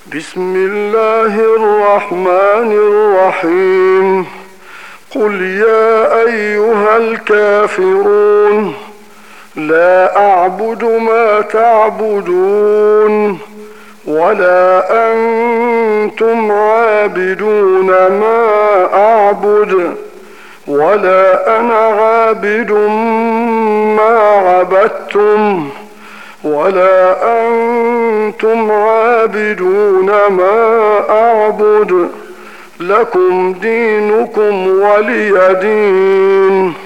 بسم الله الرحمن الرحيم. قل يا أيها الكافرون لا أعبد ما تعبدون ولا أنتم عابدون ما أعبد ولا أنا عابد ما عبدتم ولا أنتم عابدون ما أعبد لكم دينكم ولي دين.